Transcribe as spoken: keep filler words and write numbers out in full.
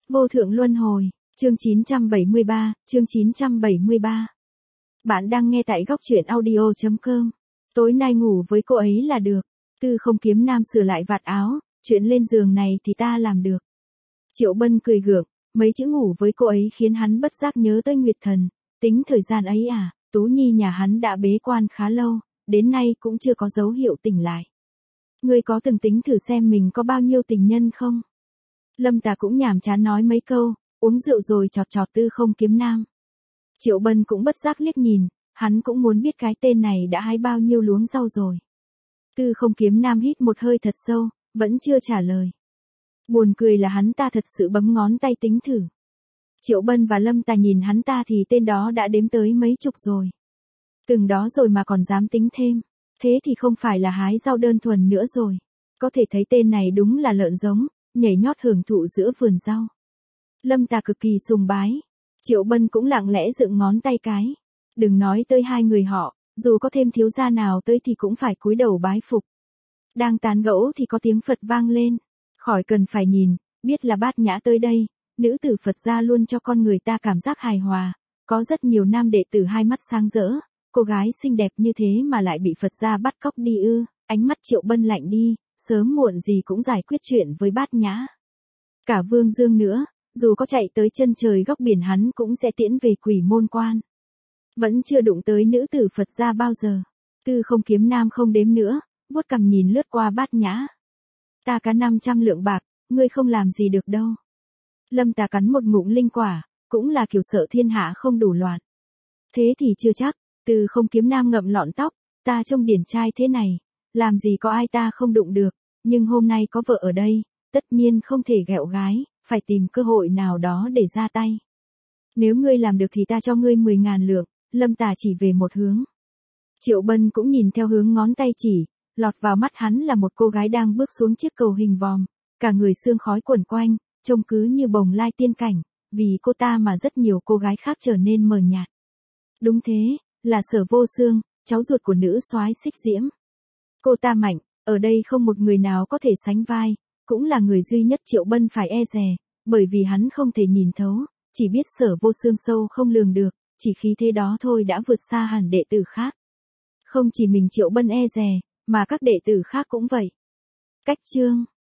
Vô thượng luân hồi, chương chín trăm bảy mươi ba, chương chín trăm bảy mươi ba. Bạn đang nghe tại góc truyện audio chấm com. Tối nay ngủ với cô ấy là được. Tư Không Kiếm Nam sửa lại vạt áo, chuyện lên giường này thì ta làm được. Triệu Bân cười gượng, mấy chữ ngủ với cô ấy khiến hắn bất giác nhớ tới Nguyệt Thần, tính thời gian ấy à, Tú Nhi nhà hắn đã bế quan khá lâu, đến nay cũng chưa có dấu hiệu tỉnh lại. Ngươi có từng tính thử xem mình có bao nhiêu tình nhân không? Lâm Tà cũng nhàm chán nói mấy câu, uống rượu rồi chọt chọt Tư Không Kiếm Nam. Triệu Bân cũng bất giác liếc nhìn, hắn cũng muốn biết cái tên này đã hái bao nhiêu luống rau rồi. Tư Không Kiếm Nam hít một hơi thật sâu, vẫn chưa trả lời. Buồn cười là hắn ta thật sự bấm ngón tay tính thử. Triệu Bân và Lâm Tà nhìn hắn ta thì tên đó đã đếm tới mấy chục rồi. Từng đó rồi mà còn dám tính thêm, thế thì không phải là hái rau đơn thuần nữa rồi. Có thể thấy tên này đúng là lợn giống, nhảy nhót hưởng thụ giữa vườn rau. Lâm Tà cực kỳ sùng bái. Triệu Bân cũng lặng lẽ dựng ngón tay cái. Đừng nói tới hai người họ, dù có thêm thiếu gia nào tới thì cũng phải cúi đầu bái phục. Đang tán gẫu thì có tiếng Phật vang lên. Khỏi cần phải nhìn, biết là Bát Nhã tới đây. Nữ tử Phật gia luôn cho con người ta cảm giác hài hòa. Có rất nhiều nam đệ tử hai mắt sáng rỡ. Cô gái xinh đẹp như thế mà lại bị Phật gia bắt cóc đi ư. Ánh mắt Triệu Bân lạnh đi, sớm muộn gì cũng giải quyết chuyện với Bát Nhã. Cả Vương Dương nữa, dù có chạy tới chân trời góc biển hắn cũng sẽ tiễn về Quỷ Môn Quan. Vẫn chưa đụng tới nữ tử Phật gia bao giờ. Tư Không Kiếm Nam không đếm nữa, vuốt cằm nhìn lướt qua Bát Nhã. Ta cá năm trăm lượng bạc, ngươi không làm gì được đâu. Lâm Tà cắn một ngụm linh quả, cũng là kiểu sợ thiên hạ không đủ loạn. Thế thì chưa chắc, Tư Không Kiếm Nam ngậm lọn tóc, ta trông điển trai thế này, làm gì có ai ta không đụng được, nhưng hôm nay có vợ ở đây, tất nhiên không thể ghẹo gái, phải tìm cơ hội nào đó để ra tay. Nếu ngươi làm được thì ta cho ngươi mười ngàn lượng, Lâm Tà chỉ về một hướng. Triệu Bân cũng nhìn theo hướng ngón tay chỉ, lọt vào mắt hắn là một cô gái đang bước xuống chiếc cầu hình vòm, cả người sương khói quẩn quanh, trông cứ như bồng lai tiên cảnh, vì cô ta mà rất nhiều cô gái khác trở nên mờ nhạt. Đúng thế, là Sở Vô Xương, cháu ruột của nữ soái Xích Diễm. Cô ta mạnh, ở đây không một người nào có thể sánh vai, cũng là người duy nhất Triệu Bân phải e dè, bởi vì hắn không thể nhìn thấu, chỉ biết Sở Vô Xương sâu không lường được, chỉ khí thế đó thôi đã vượt xa hẳn đệ tử khác. Không chỉ mình Triệu Bân e dè, mà các đệ tử khác cũng vậy. Cách chương